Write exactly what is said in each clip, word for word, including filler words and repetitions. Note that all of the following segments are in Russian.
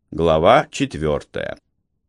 Глава четвертая.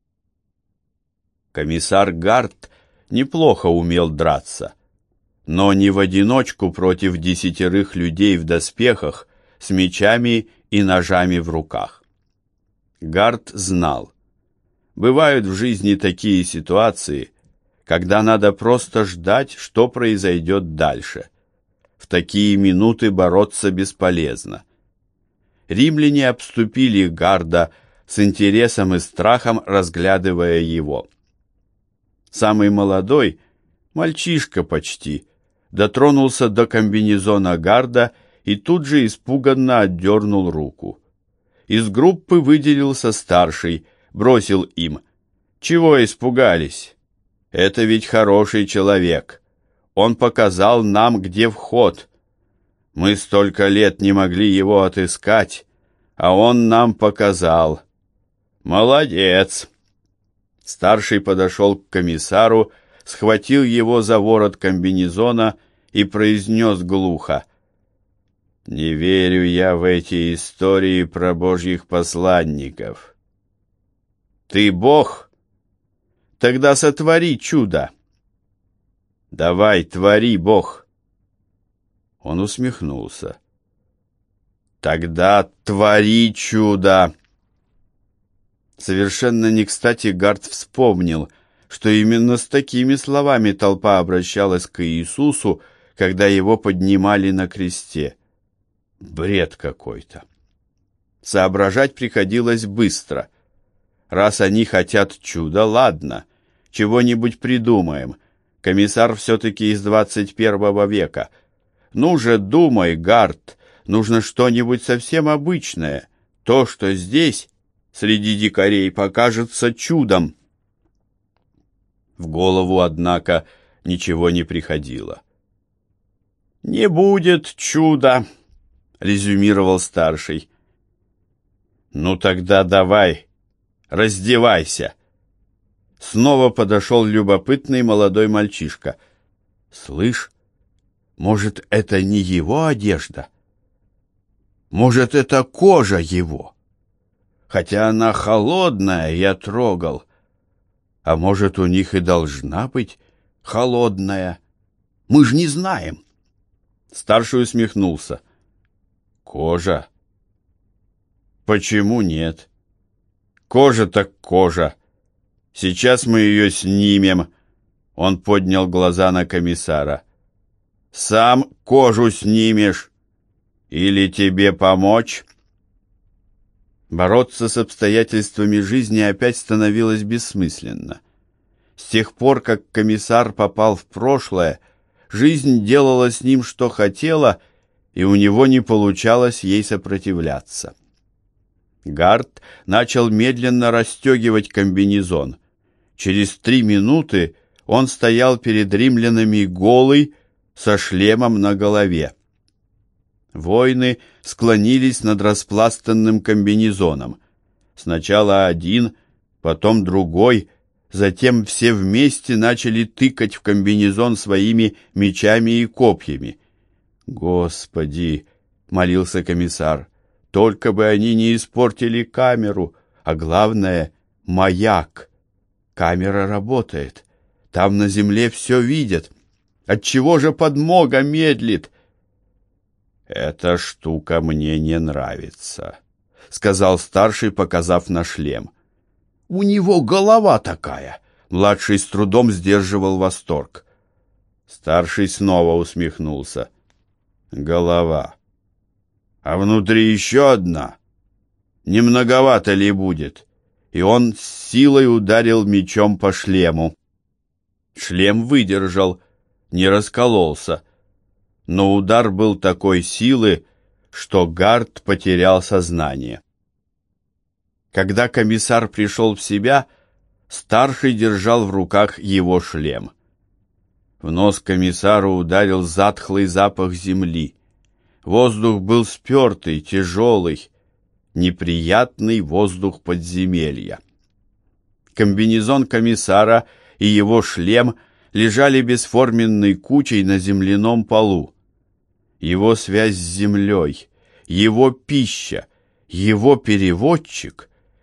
Комиссар Гарт неплохо умел драться, но не в одиночку против десятерых людей в доспехах с мечами и ножами в руках. Гарт знал, бывают в жизни такие ситуации, когда надо просто ждать, что произойдет дальше. В такие минуты бороться бесполезно. Римляне обступили Гарда с интересом и страхом, разглядывая его. Самый молодой, мальчишка почти, дотронулся до комбинезона Гарда и тут же испуганно отдернул руку. Из группы выделился старший, бросил им: «Чего испугались? Это ведь хороший человек. Он показал нам, где вход. Мы столько лет не могли его отыскать, а он нам показал. Молодец!» Старший подошел к комиссару, схватил его за ворот комбинезона и произнес глухо: «Не верю я в эти истории про божьих посланников». «Ты бог? Тогда сотвори чудо». «Давай, твори, бог». Он усмехнулся. «Тогда твори чудо». Совершенно не кстати Гарт вспомнил, что именно с такими словами толпа обращалась к Иисусу, когда его поднимали на кресте. Бред какой-то. Соображать приходилось быстро. Раз они хотят чуда, ладно, чего-нибудь придумаем. Комиссар все-таки из двадцать первого века. Ну же, думай, Гарт, нужно что-нибудь совсем обычное. То, что здесь, среди дикарей, покажется чудом. В голову, однако, ничего не приходило. «Не будет чуда», — резюмировал старший. «Ну тогда давай, раздевайся». Снова подошел любопытный молодой мальчишка. «Слышь, может, это не его одежда? Может, это кожа его? Хотя она холодная, я трогал. А может, у них и должна быть холодная? Мы ж не знаем». Старший усмехнулся. «Кожа? Почему нет? Кожа так кожа. Сейчас мы ее снимем». Он поднял глаза на комиссара. «Сам кожу снимешь? Или тебе помочь?» Бороться с обстоятельствами жизни опять становилось бессмысленно. С тех пор, как комиссар попал в прошлое, жизнь делала с ним, что хотела, и у него не получалось ей сопротивляться. Гарт начал медленно расстегивать комбинезон. Через три минуты он стоял перед римлянами голый, со шлемом на голове. Воины склонились над распластанным комбинезоном. Сначала один, потом другой, затем все вместе начали тыкать в комбинезон своими мечами и копьями. «Господи!» — молился комиссар. «Только бы они не испортили камеру, а главное — маяк. Камера работает. Там на земле все видят. Отчего же подмога медлит?» «Эта штука мне не нравится», — сказал старший, показав на шлем. «У него голова такая!» — младший с трудом сдерживал восторг. Старший снова усмехнулся. «Голова. А внутри еще одна? Не многовато ли будет?» И он с силой ударил мечом по шлему. Шлем выдержал, не раскололся, но удар был такой силы, что Гарт потерял сознание. Когда комиссар пришел в себя, старший держал в руках его шлем. В нос комиссару ударил затхлый запах земли. Воздух был спертый, тяжелый, неприятный воздух подземелья. Комбинезон комиссара и его шлем лежали бесформенной кучей на земляном полу. Его связь с землей, его пища, его переводчик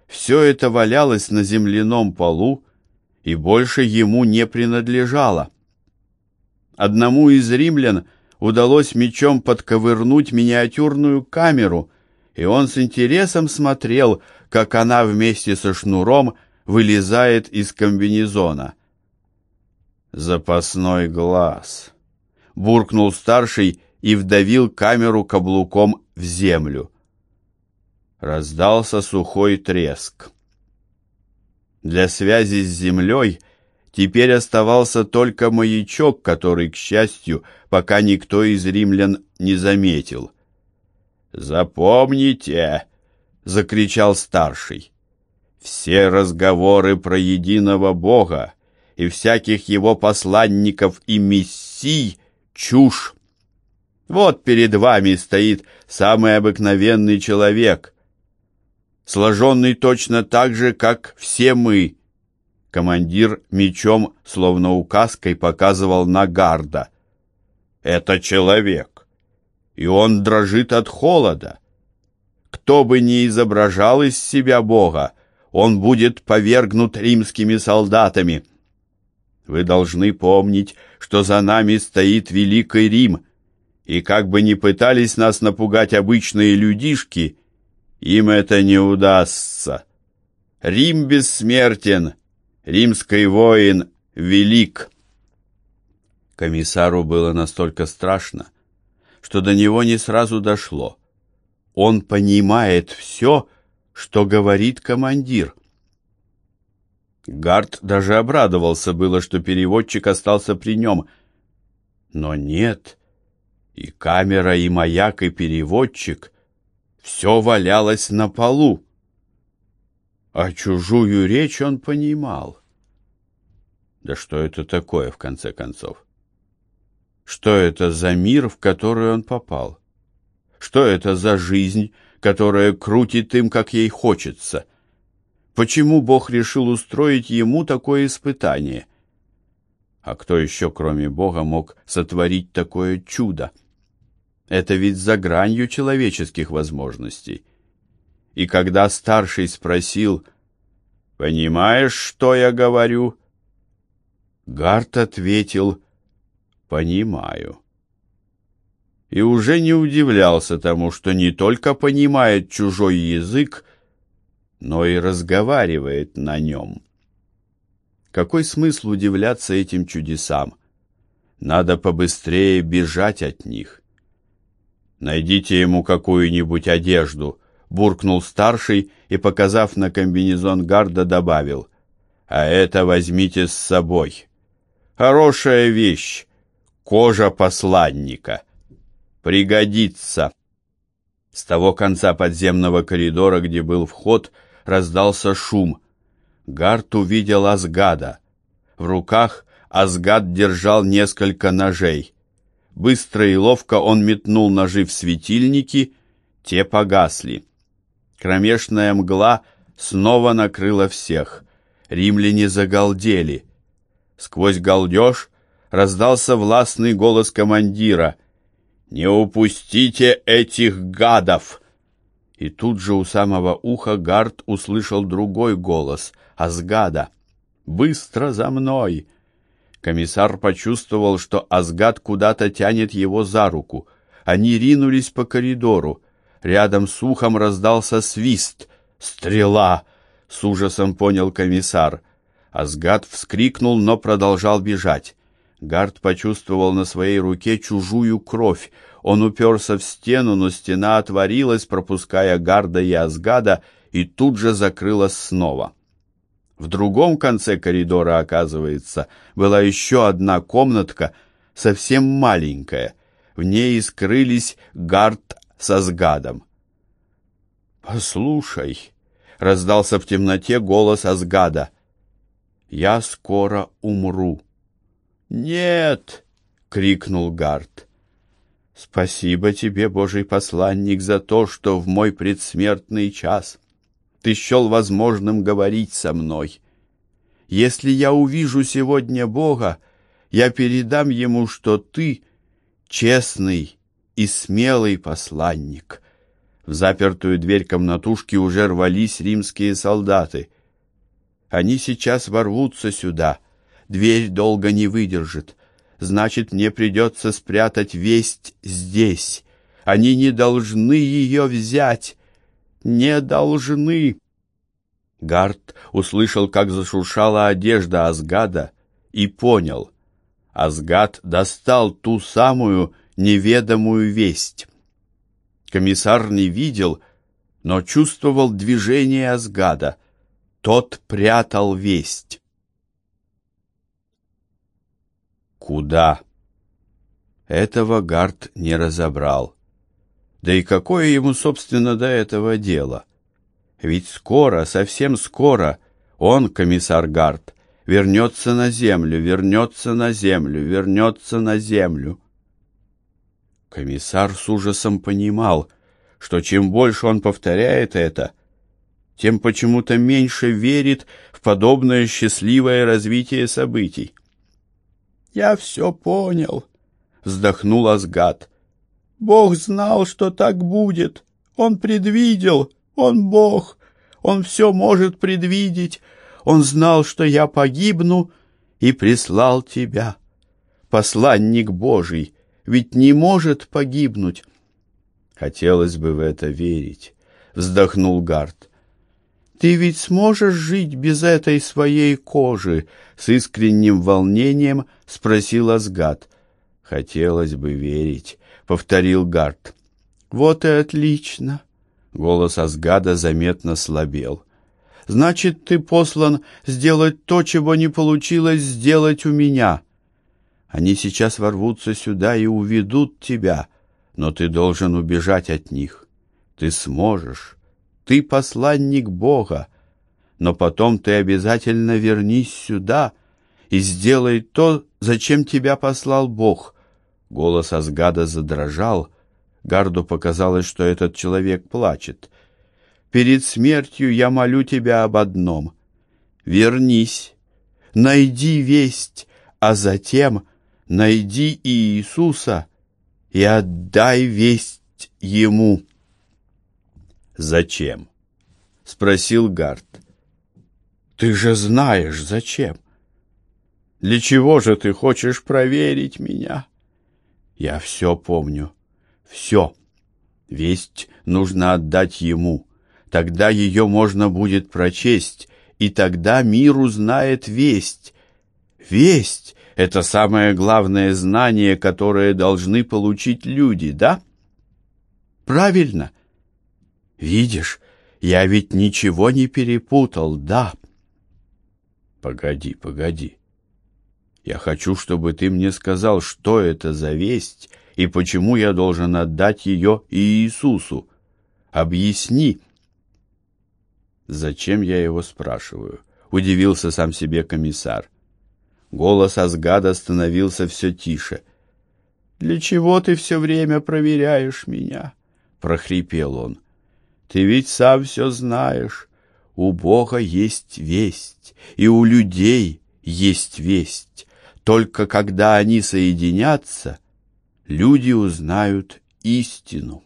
Все это валялось на земляном полу и больше ему не принадлежало. Одному из римлян удалось мечом подковырнуть миниатюрную камеру, и он с интересом смотрел, как она вместе со шнуром вылезает из комбинезона. «Запасной глаз», — буркнул старший и вдавил камеру каблуком в землю. Раздался сухой треск. Для связи с землей теперь оставался только маячок, который, к счастью, пока никто из римлян не заметил. «Запомните!» — закричал старший. «Все разговоры про единого Бога и всяких его посланников и мессий — чушь. Вот перед вами стоит самый обыкновенный человек, сложенный точно так же, как все мы». Командир мечом, словно указкой, показывал на Гарда. «Это человек, и он дрожит от холода. Кто бы ни изображал из себя Бога, он будет повергнут римскими солдатами. Вы должны помнить, что за нами стоит Великий Рим, и как бы ни пытались нас напугать обычные людишки, им это не удастся. Рим бессмертен, римский воин велик». Комиссару было настолько страшно, что до него не сразу дошло. Он понимает все, что говорит командир. Гард даже обрадовался было, что переводчик остался при нем. Но нет, и камера, и маяк, и переводчик — все валялось на полу. А чужую речь он понимал. Да что это такое, в конце концов? Что это за мир, в который он попал? Что это за жизнь, которая крутит им, как ей хочется? Почему Бог решил устроить ему такое испытание? А кто еще, кроме Бога, мог сотворить такое чудо? Это ведь за гранью человеческих возможностей. И когда старший спросил: «Понимаешь, что я говорю?» Гард ответил: «Понимаю». И уже не удивлялся тому, что не только понимает чужой язык, но и разговаривает на нем. Какой смысл удивляться этим чудесам? Надо побыстрее бежать от них. «Найдите ему какую-нибудь одежду», — буркнул старший и, показав на комбинезон Гарда, добавил: «А это возьмите с собой. Хорошая вещь, кожа посланника. Пригодится». С того конца подземного коридора, где был вход, раздался шум. Гард увидел Асгада. В руках Асгад держал несколько ножей. Быстро и ловко он метнул ножи в светильники, те погасли. Кромешная мгла снова накрыла всех. Римляне загалдели. Сквозь галдеж раздался властный голос командира: «Не упустите этих гадов!» И тут же у самого уха Гард услышал другой голос Асгада: «Быстро за мной!» Комиссар почувствовал, что Асгад куда-то тянет его за руку. Они ринулись по коридору. Рядом с ухом раздался свист. «Стрела!» — с ужасом понял комиссар. Асгад вскрикнул, но продолжал бежать. Гард почувствовал на своей руке чужую кровь. Он уперся в стену, но стена отворилась, пропуская Гарда и Асгада, и тут же закрылась снова. В другом конце коридора, оказывается, была еще одна комнатка, совсем маленькая. В ней и скрылись Гард с Асгадом. «Послушай», — раздался в темноте голос Асгада, — «я скоро умру». «Нет!» — крикнул Гард. «Спасибо тебе, Божий посланник, за то, что в мой предсмертный час ты счел возможным говорить со мной. Если я увижу сегодня Бога, я передам ему, что ты честный и смелый посланник. В запертую дверь комнатушки уже рвались римские солдаты. Они сейчас ворвутся сюда. Дверь долго не выдержит. Значит, мне придется спрятать весть здесь. Они не должны ее взять. Не должны. Гард услышал, как зашуршала одежда Асгада, и понял. Асгад достал ту самую неведомую весть. Комиссар не видел, но чувствовал движение Асгада. Тот прятал весть. Куда? Этого Гард не разобрал. Да и какое ему, собственно, до этого дело? Ведь скоро, совсем скоро, он, комиссар Гард, вернется на землю, вернется на землю, вернется на землю. Комиссар с ужасом понимал, что чем больше он повторяет это, тем почему-то меньше верит в подобное счастливое развитие событий. «Я все понял», — вздохнул Асгад. «Бог знал, что так будет. Он предвидел. Он Бог. Он все может предвидеть. Он знал, что я погибну, и прислал тебя. Посланник Божий ведь не может погибнуть». «Хотелось бы в это верить», — вздохнул Гард. «Ты ведь сможешь жить без этой своей кожи?» — с искренним волнением спросил Асгад. «Хотелось бы верить», — повторил Гард. «Вот и отлично». Голос Асгада заметно слабел. «Значит, ты послан сделать то, чего не получилось сделать у меня. Они сейчас ворвутся сюда и уведут тебя, но ты должен убежать от них. Ты сможешь. Ты посланник Бога. Но потом ты обязательно вернись сюда и сделай то, зачем тебя послал Бог». Голос Асгада задрожал. Гарду показалось, что этот человек плачет. «Перед смертью я молю тебя об одном. Вернись, найди весть, а затем найди Иисуса и отдай весть ему». «Зачем?» — спросил Гард. «Ты же знаешь, зачем. Для чего же ты хочешь проверить меня?» «Я все помню. Все. Весть нужно отдать ему. Тогда ее можно будет прочесть, и тогда мир узнает весть. Весть — это самое главное знание, которое должны получить люди, да? Правильно? Видишь, я ведь ничего не перепутал, да?» «Погоди, погоди. Я хочу, чтобы ты мне сказал, что это за весть и почему я должен отдать ее Иисусу. Объясни». «Зачем я его спрашиваю?» — удивился сам себе комиссар. Голос Асгада становился все тише. «Для чего ты все время проверяешь меня?» — прохрипел он. «Ты ведь сам все знаешь. У Бога есть весть, и у людей есть весть. Только когда они соединятся, люди узнают истину».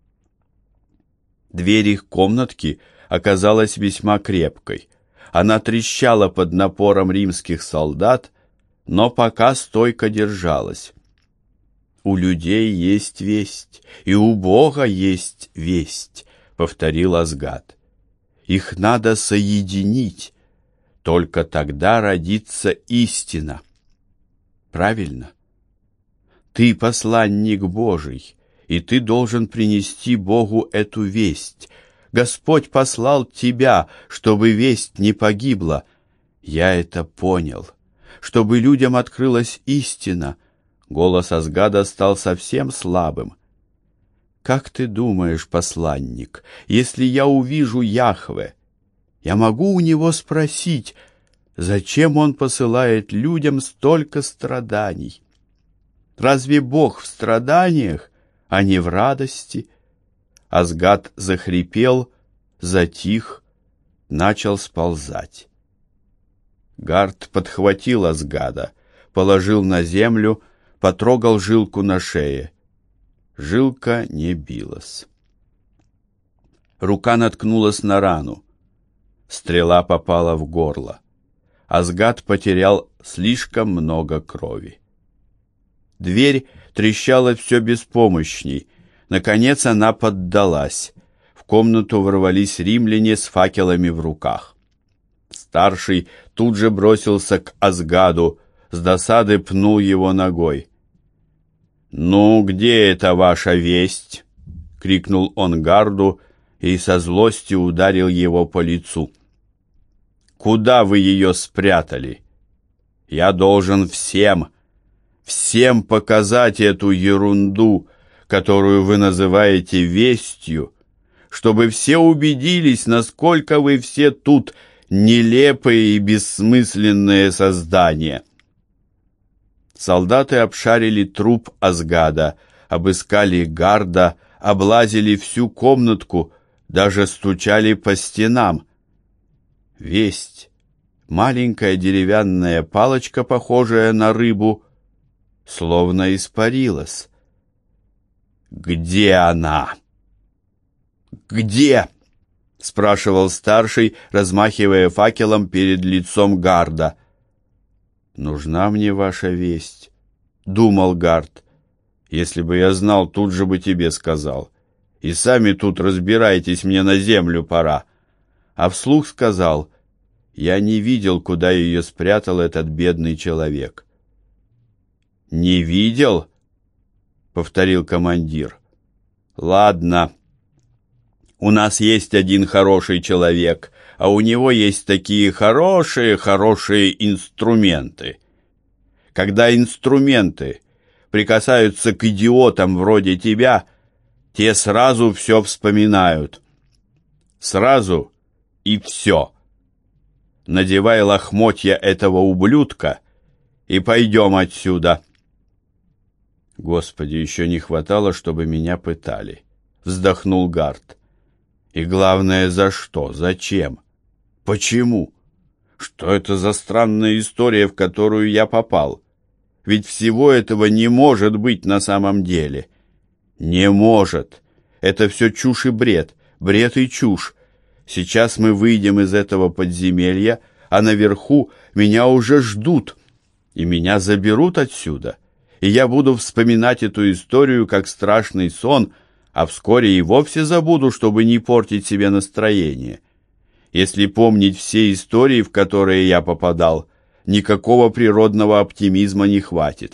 Дверь их комнатки оказалась весьма крепкой. Она трещала под напором римских солдат, но пока стойко держалась. «У людей есть весть, и у Бога есть весть», — повторил Асгад. «Их надо соединить, только тогда родится истина». Правильно? Ты посланник Божий, и ты должен принести Богу эту весть. Господь послал тебя, чтобы весть не погибла. Я это понял. Чтобы людям открылась истина. Голос Асгада стал совсем слабым. Как ты думаешь, посланник, если я увижу Яхве, я могу у него спросить, зачем он посылает людям столько страданий? Разве Бог в страданиях, а не в радости? Асгад захрипел, затих, начал сползать. Гард подхватил Асгада, положил на землю, потрогал жилку на шее. Жилка не билась. Рука наткнулась на рану. Стрела попала в горло. Азгад потерял слишком много крови. Дверь трещала все беспомощней. Наконец она поддалась. В комнату ворвались римляне с факелами в руках. Старший тут же бросился к Азгаду, с досады пнул его ногой. «Ну, где эта ваша весть?» — крикнул он гарду и со злости ударил его по лицу. «Куда вы ее спрятали? Я должен всем, всем показать эту ерунду, которую вы называете вестью, чтобы все убедились, насколько вы все тут нелепые и бессмысленные создания». Солдаты обшарили труп Азгада, обыскали гарда, облазили всю комнатку, даже стучали по стенам. Весть, маленькая деревянная палочка, похожая на рыбу, словно испарилась. «Где она? Где?» — спрашивал старший, размахивая факелом перед лицом гарда. «Нужна мне ваша весть», — думал гард. «Если бы я знал, тут же бы тебе сказал. И сами тут разбирайтесь, мне на землю пора». А вслух сказал: «Я не видел, куда ее спрятал этот бедный человек». «Не видел?» — повторил командир. «Ладно. У нас есть один хороший человек, а у него есть такие хорошие-хорошие инструменты. Когда инструменты прикасаются к идиотам вроде тебя, те сразу все вспоминают. Сразу и все. Надевай лохмотья этого ублюдка и пойдем отсюда». «Господи, еще не хватало, чтобы меня пытали», — вздохнул гард. «И главное, за что? Зачем? Почему? Что это за странная история, в которую я попал? Ведь всего этого не может быть на самом деле. Не может. Это все чушь и бред, бред и чушь. Сейчас мы выйдем из этого подземелья, а наверху меня уже ждут, и меня заберут отсюда, и я буду вспоминать эту историю как страшный сон, а вскоре и вовсе забуду, чтобы не портить себе настроение. Если помнить все истории, в которые я попадал, никакого природного оптимизма не хватит».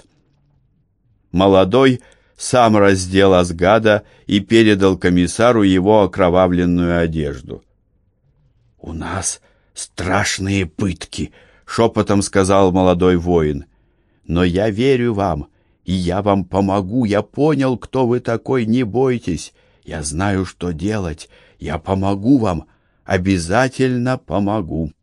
Молодой сам раздел Азгада и передал комиссару его окровавленную одежду. «У нас страшные пытки», — шепотом сказал молодой воин. «Но я верю вам, и я вам помогу. Я понял, кто вы такой, не бойтесь. Я знаю, что делать. Я помогу вам, обязательно помогу».